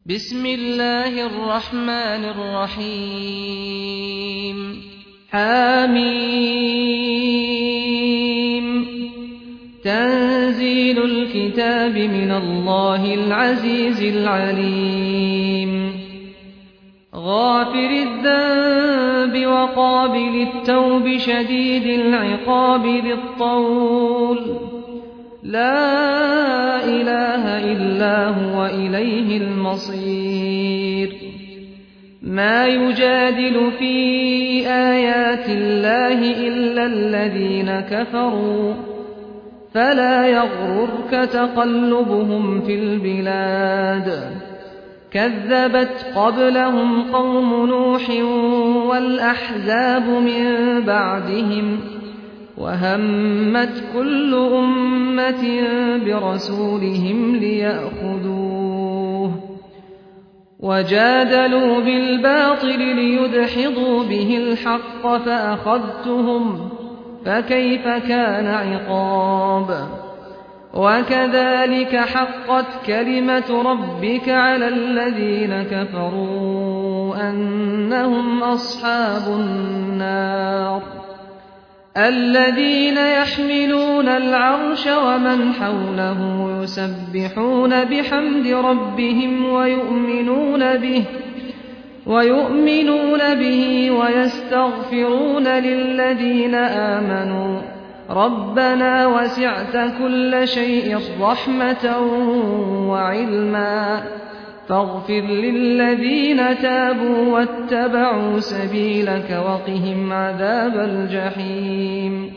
بسم الله الرحمن الرحيم حميم تنزيل الكتاب من الله العزيز العليم غافر الذنب وقابل التوب شديد العقاب ذي الطول لا إله إلا هو إليه المصير ما يجادل في آيات الله إلا الذين كفروا فلا يغررك تقلبهم في البلاد كذبت قبلهم قوم نوح والأحزاب من بعدهم وهمت كل أمة برسولهم ليأخذوه وجادلوا بالباطل ليدحضوا به الحق فأخذتهم فكيف كان عقاب وكذلك حقت كلمة ربك على الذين كفروا أنهم أصحاب النار الذين يحملون العرش ومن حوله يسبحون بحمد ربهم ويؤمنون به ويستغفرون للذين آمنوا ربنا وسعت كل شيء رحمة وعلما فاغفر للذين تابوا واتبعوا سبيلك وقهم عذاب الجحيم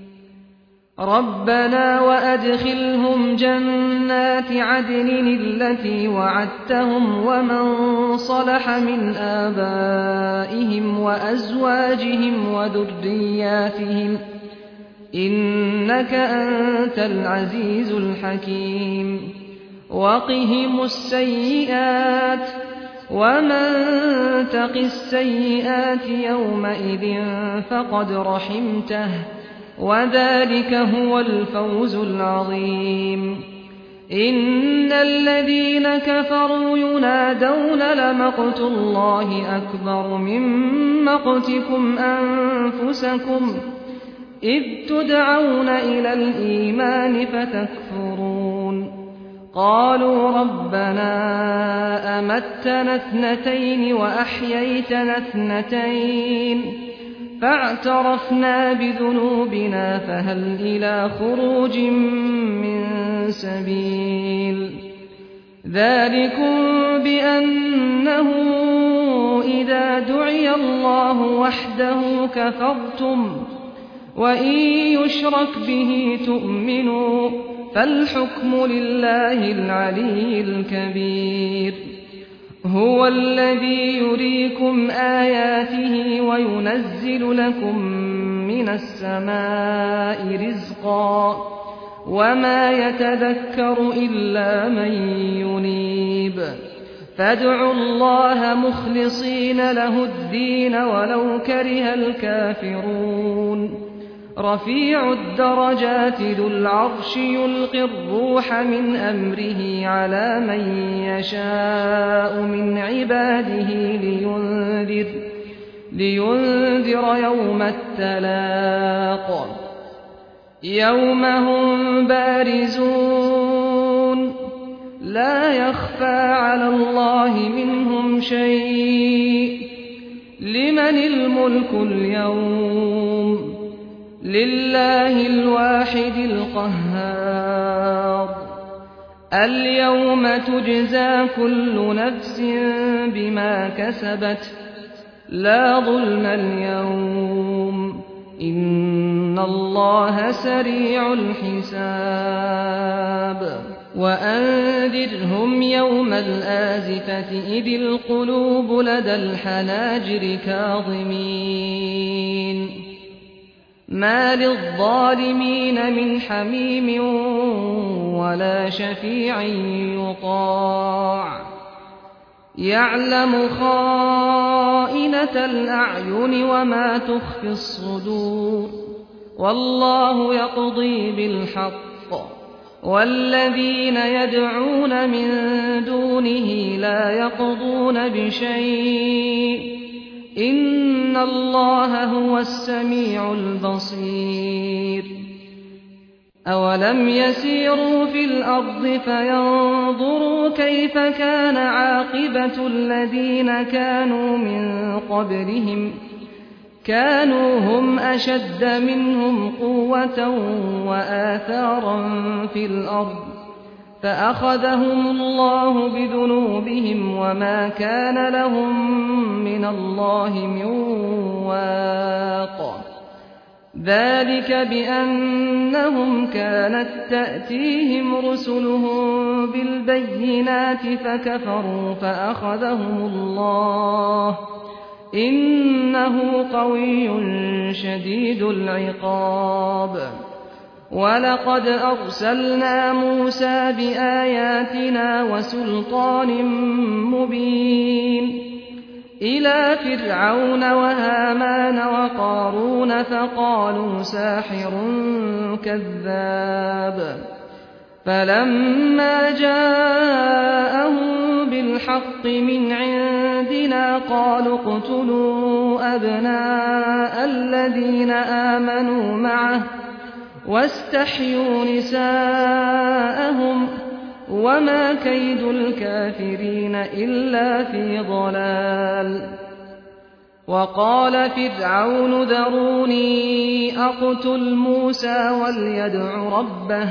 ربنا وأدخلهم جنات عدن التي وعدتهم ومن صلح من آبائهم وأزواجهم وذرياتهم إنك أنت العزيز الحكيم وقهم السيئات ومن تق السيئات يومئذ فقد رحمته وذلك هو الفوز العظيم إن الذين كفروا ينادون لمقت الله أكبر من مقتكم أنفسكم إذ تدعون إلى الإيمان فتكفرون قالوا ربنا أمتنا اثنتين وأحييتنا اثنتين فاعترفنا بذنوبنا فهل إلى خروج من سبيل ذلكم بأنه إذا دعي الله وحده كفرتم وإن يشرك به تؤمنوا فالحكم لله العلي الكبير هو الذي يريكم آياته وينزل لكم من السماء رزقا وما يتذكر إلا من ينيب فادعوا الله مخلصين له الدين ولو كره الكافرون رفيع الدرجات ذو العرش يلقي الروح من أمره على من يشاء من عباده لينذر يوم التلاق يوم هم بارزون لا يخفى على الله منهم شيء لمن الملك اليوم لله الواحد القهار اليوم تجزى كل نفس بما كسبت لا ظلم اليوم إن الله سريع الحساب وأنذرهم يوم الآزفة إذ القلوب لدى الحناجر كاظمين ما للظالمين من حميم ولا شفيع يطاع يعلم خائنة الأعين وما تخفي الصدور والله يقضي بالحق والذين يدعون من دونه لا يقضون بشيء إن الله هو السميع البصير أولم يسيروا في الأرض فينظروا كيف كان عاقبة الذين كانوا من قبلهم كانوا هم أشد منهم قوة وآثارا في الأرض فأخذهم الله بذنوبهم وما كان لهم من الله من واق ذلك بأنهم كانت تأتيهم رسلهم بالبينات فكفروا فأخذهم الله إنه قوي شديد العقاب ولقد أرسلنا موسى بآياتنا وسلطان مبين إلى فرعون وهامان وقارون فقالوا ساحر كذاب فلما جاءهم بالحق من عندنا قالوا اقتلوا أبناء الذين آمنوا معه واستحيوا نساءهم وما كيد الكافرين إلا في ضلال وقال فرعون ذروني أقتل موسى وليدع ربه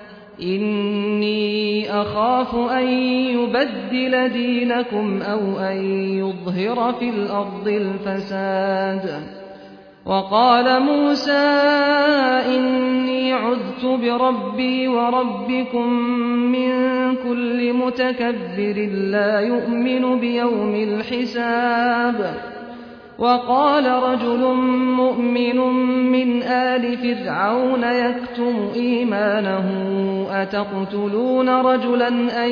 إني أخاف أن يبدل دينكم أو أن يظهر في الأرض الفساد وقال موسى إني عذت بربي وربكم من كل متكبر لا يؤمن بيوم الحساب وقال رجل مؤمن من آل فرعون يكتم إيمانه أتقتلون رجلا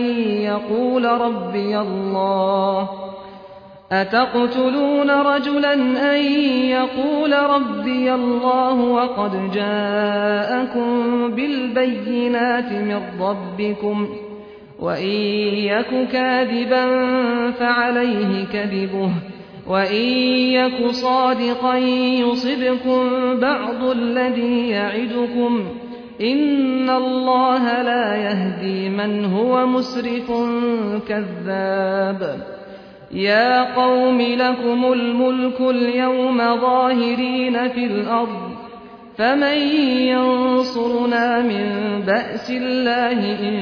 أن يقول ربي الله وقد جاءكم بالبينات من ربكم وإن يك كاذبا فعليه كذبه وإن يك صادقا يصبكم بعض الذي يعدكم إن الله لا يهدي من هو مسرف كذاب يا قوم لكم الملك اليوم ظاهرين في الأرض فمن ينصرنا من بأس الله إن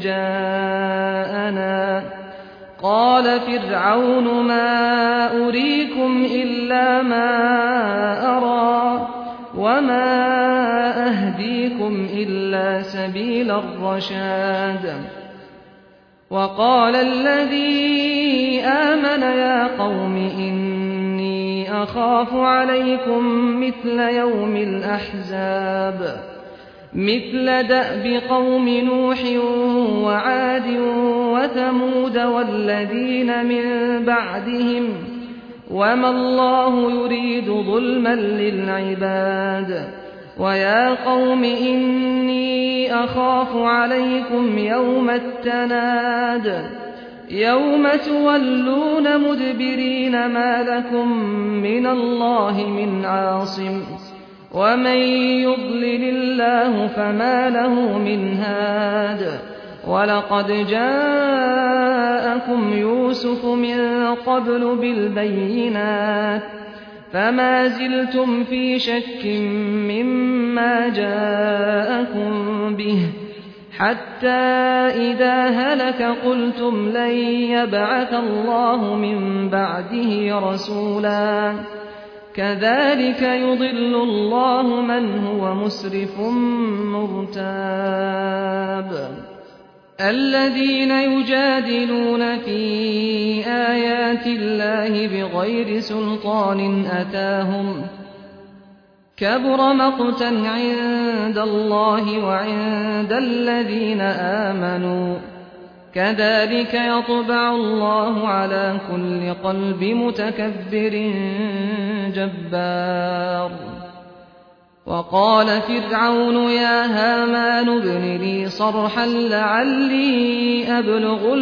جاءنا قال فرعون ما أريكم إلا ما أرى وما أهديكم إلا سبيل الرشاد وقال الذي آمن يا قوم إني أخاف عليكم مثل يوم الأحزاب مثل دأب قوم نوح وعاد وثمود والذين من بعدهم وما الله يريد ظلما للعباد ويا قوم إني أخاف عليكم يوم التناد يوم تولون مدبرين ما لكم من الله من عاصم ومن يضلل الله فما له من هاد ولقد جاءكم يوسف من قبل بالبينات فما زلتم في شك مما جاءكم به حتى إذا هلك قلتم لن يبعث الله من بعده رسولا كذلك يضل الله من هو مسرف مرتاب الذين يجادلون في آيات الله بغير سلطان أتاهم كبر مقتا عند الله وعند الذين آمنوا كذلك يطبع الله على كل قلب متكبر جبار وقال فرعون يا هامان ابن لي صرحا لعلي أبلغ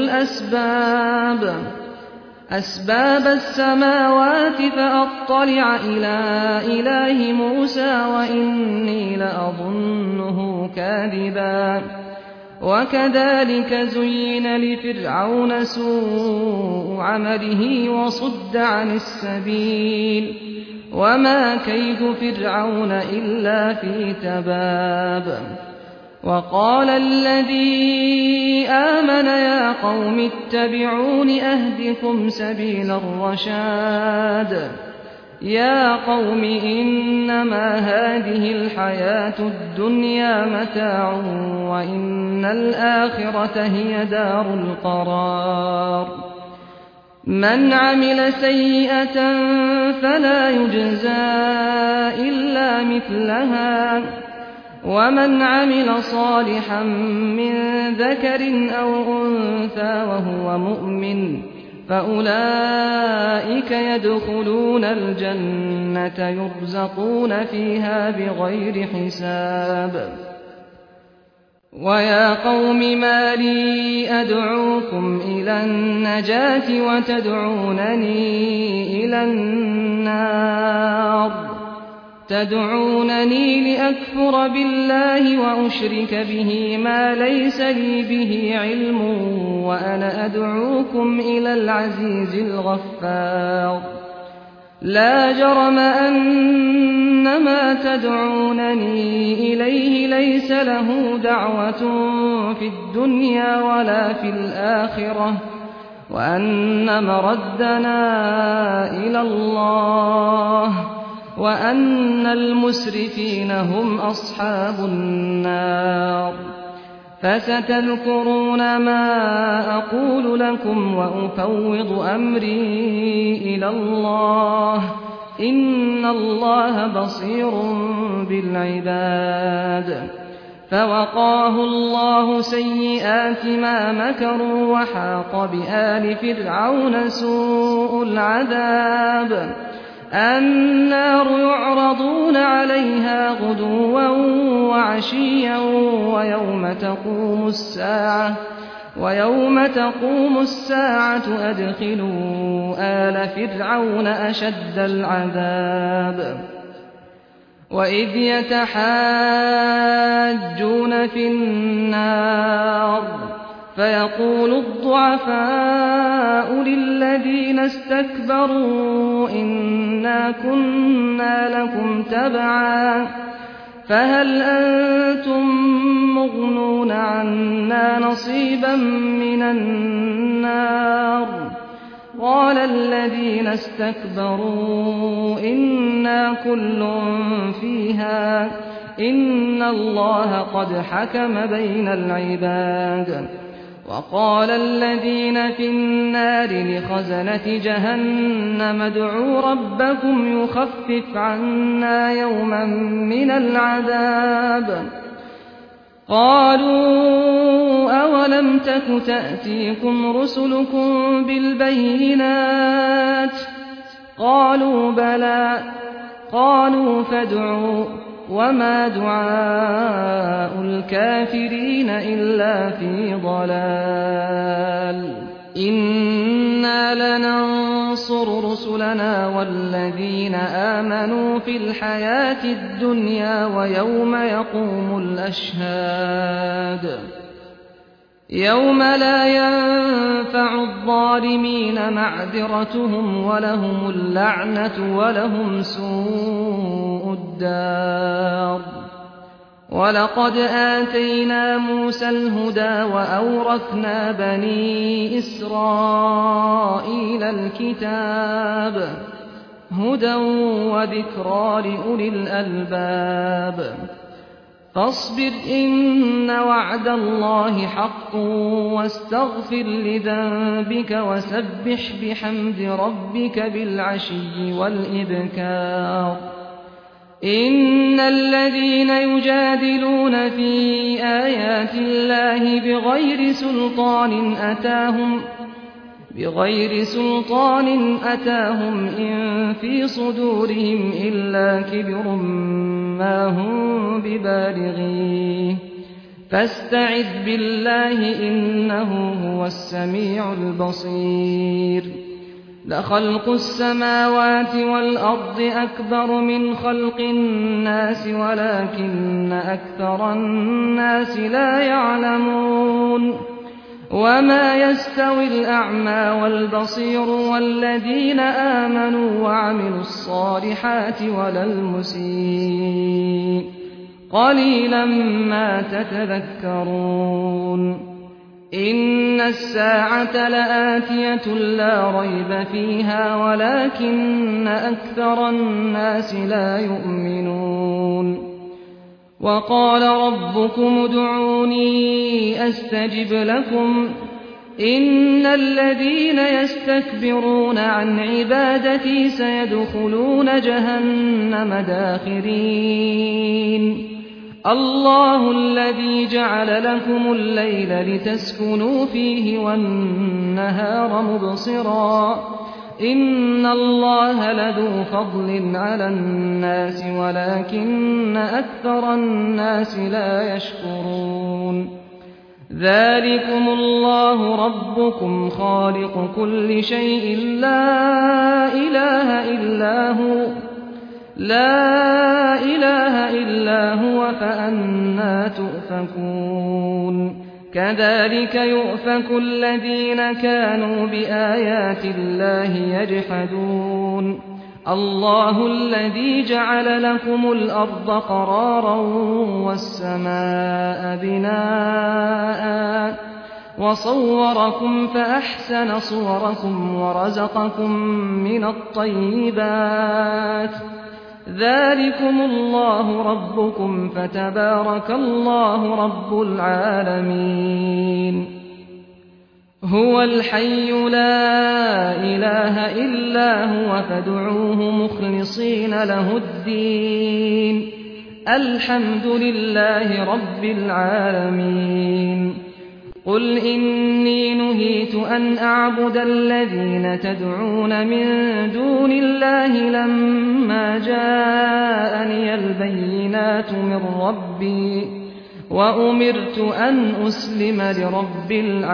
أسباب السماوات فأطلع إلى إله موسى وإني لأظنه كاذبا وكذلك زين لفرعون سوء عمله وصد عن السبيل وما كيد فرعون إلا في تباب وقال الذي آمن يا قوم اتبعون أهدكم سبيل الرشاد يا قوم إنما هذه الحياة الدنيا متاع وإن الآخرة هي دار القرار من عمل سيئة فلا يجزى إلا مثلها ومن عمل صالحا من ذكر أو أنثى وهو مؤمن فأولئك يدخلون الجنة يرزقون فيها بغير حساب ويا قوم ما لي أدعوكم إلى النجاة وتدعونني إلى النار تدعونني لأكفر بالله وأشرك به ما ليس لي به علم وأنا أدعوكم إلى العزيز الغفار لا جرم أن ما تدعونني إليه ليس له دعوة في الدنيا ولا في الآخرة وأن مردنا إلى الله وأن المسرفين هم أصحاب النار فستذكرون ما أقول لكم وأفوض أمري إلى الله إن الله بصير بالعباد فوقاه الله سيئات ما مكروا وحاق بآل فرعون سوء العذاب النار يعرضون عليها غدوا وعشيا ويوم تقوم الساعة أدخلوا آل فرعون أشد العذاب وإذ يتحاجون في النار فيقول الضعفاء للذين استكبروا إنا كنا لكم تبعا فهل أنتم مغنون عنا نصيبا من النار قال الذين استكبروا إنا كل فيها إن الله قد حكم بين العباد وقال الذين في النار لخزنة جهنم ادعوا ربكم يخفف عنا يوما من العذاب قالوا أولم تك تأتيكم رسلكم بالبينات قالوا بلى قالوا فادعوا وما دعاء الكافرين إلا في ضلال إنا لننصر رسلنا والذين آمنوا في الحياة الدنيا ويوم يقوم الأشهاد يوم لا ينفع الظالمين معذرتهم ولهم اللعنة ولهم سوء الدار ولقد آتينا موسى الهدى وأورثنا بني إسرائيل الكتاب هدى وذكرى لأولي الألباب فاصبر إن وعد الله حق واستغفر لذنبك وسبح بحمد ربك بالعشي والإبكار إن الذين يجادلون في آيات الله بغير سلطان أتاهم إن في صدورهم إلا كبر وما هم ببالغيه فاستعذ بالله إنه هو السميع البصير لخلق السماوات والأرض أكبر من خلق الناس ولكن أكثر الناس لا يعلمون وما يستوي الأعمى والبصير والذين آمنوا وعملوا الصالحات ولا المسيء قليلا ما تتذكرون إن الساعة لآتية لا ريب فيها ولكن أكثر الناس لا يؤمنون وقال ربكم ادعوني أستجب لكم إن الذين يستكبرون عن عبادتي سيدخلون جهنم داخرين الله الذي جعل لكم الليل لتسكنوا فيه والنهار مبصرا إن الله لذو فضل على الناس ولكن أكثر الناس لا يشكرون ذلكم الله ربكم خالق كل شيء لا إله إلا هو فأنى تؤفكون كذلك يؤفك الذين كانوا بآيات الله يجحدون الله الذي جعل لكم الأرض قرارا والسماء بناء وصوركم فأحسن صوركم ورزقكم من الطيبات ذلكم الله ربكم فتبارك الله رب العالمين هو الحي لا إله إلا هو فادعوه مخلصين له الدين الحمد لله رب العالمين قل إني نهيت أن أعبد الذين تدعون من دون الله لما جاءني البينات من ربي وأمرت أن أسلم لرب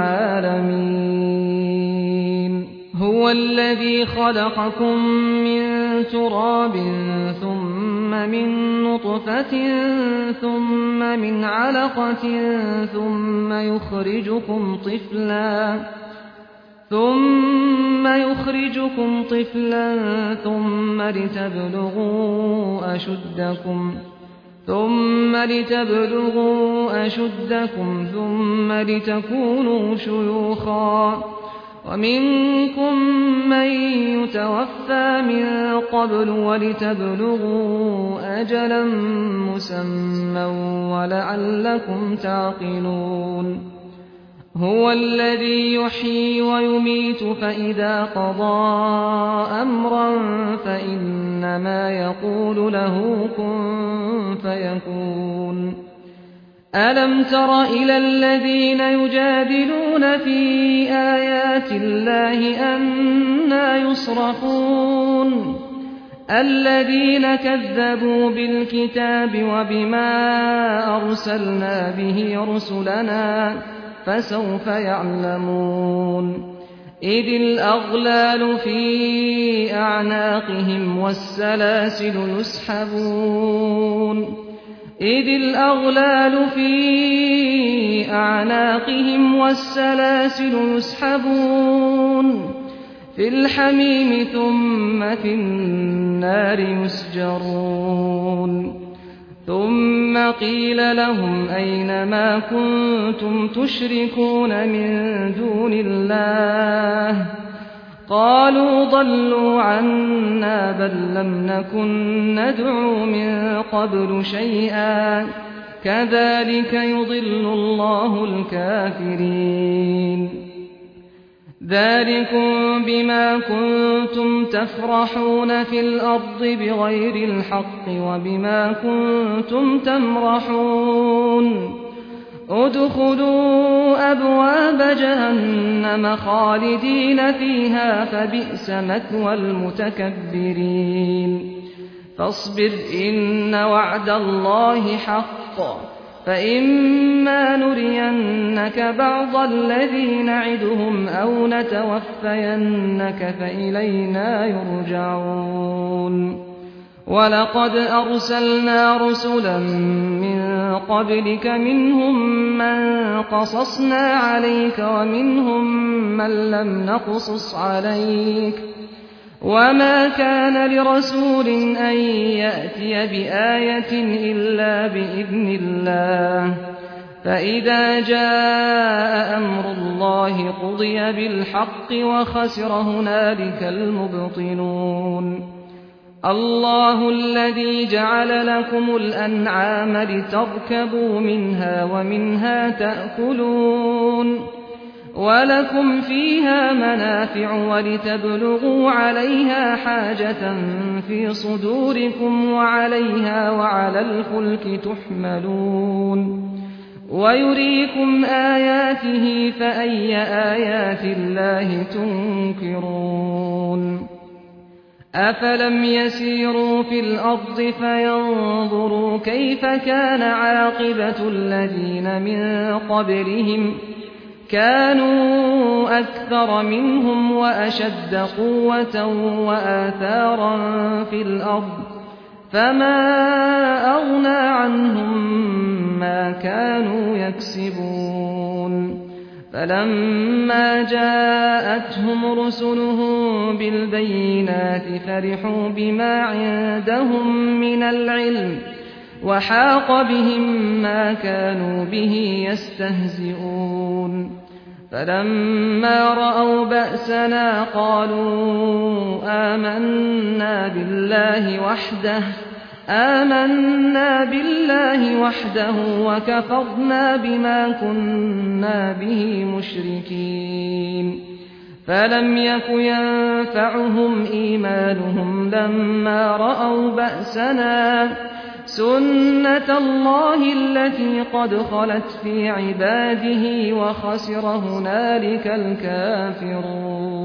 العالمين هو الذي خلقكم من تراب ثم من نطفة ثم من علقة ثم يخرجكم طفلا ثم لتبلغوا أشدكم ثم لتكونوا شيوخا ومنكم من يتوفى من قبل ولتبلغوا أجلا مسمى ولعلكم تعقلون هو الذي يحيي ويميت فإذا قضى أمرا فإنما يقول له كن فيكون ألم تر إلى الذين يجادلون في آيات الله أنى يصرفون الذين كذبوا بالكتاب وبما أرسلنا به رسلنا فسوف يعلمون إذ الأغلال في أعناقهم والسلاسل يسحبون في الحميم ثم في النار يسجرون ثم قيل لهم أين ما كنتم تشركون من دون الله قالوا ضلوا عنا بل لم نكن ندعو من قبل شيئا كذلك يضل الله الكافرين ذلكم بما كنتم تفرحون في الأرض بغير الحق وبما كنتم تمرحون ادخلوا أبواب جهنم خالدين فيها فبئس مثوى المتكبرين فاصبر إن وعد الله حق فإما نرينك بعض الذي نعدهم أو نتوفينك فإلينا يرجعون ولقد أرسلنا رسلا من قبلك منهم من قصصنا عليك ومنهم من لم نقصص عليك وما كان لرسول أن يأتي بآية إلا بإذن الله فإذا جاء أمر الله قضي بالحق وخسر هنالك المبطلون الله الذي جعل لكم الأنعام لتركبوا منها ومنها تأكلون ولكم فيها منافع ولتبلغوا عليها حاجة في صدوركم وعليها وعلى الفلك تحملون ويريكم آياته فأي آيات الله تنكرون أفلم يسيروا في الأرض فينظروا كيف كان عاقبة الذين من قبلهم كانوا أكثر منهم وأشد قوة وآثارا في الأرض فما أغنى عنهم ما كانوا يكسبون فلما جاءتهم رسلهم بالبينات فرحوا بما عندهم من العلم وحاق بهم ما كانوا به يستهزئون فلما رأوا بأسنا قالوا آمنا بالله وحده وكفرنا بما كنا به مشركين فلم يك ينفعهم إيمانهم لما رأوا بأسنا سنة الله التي قد خلت في عباده وخسر هنالك الكافرون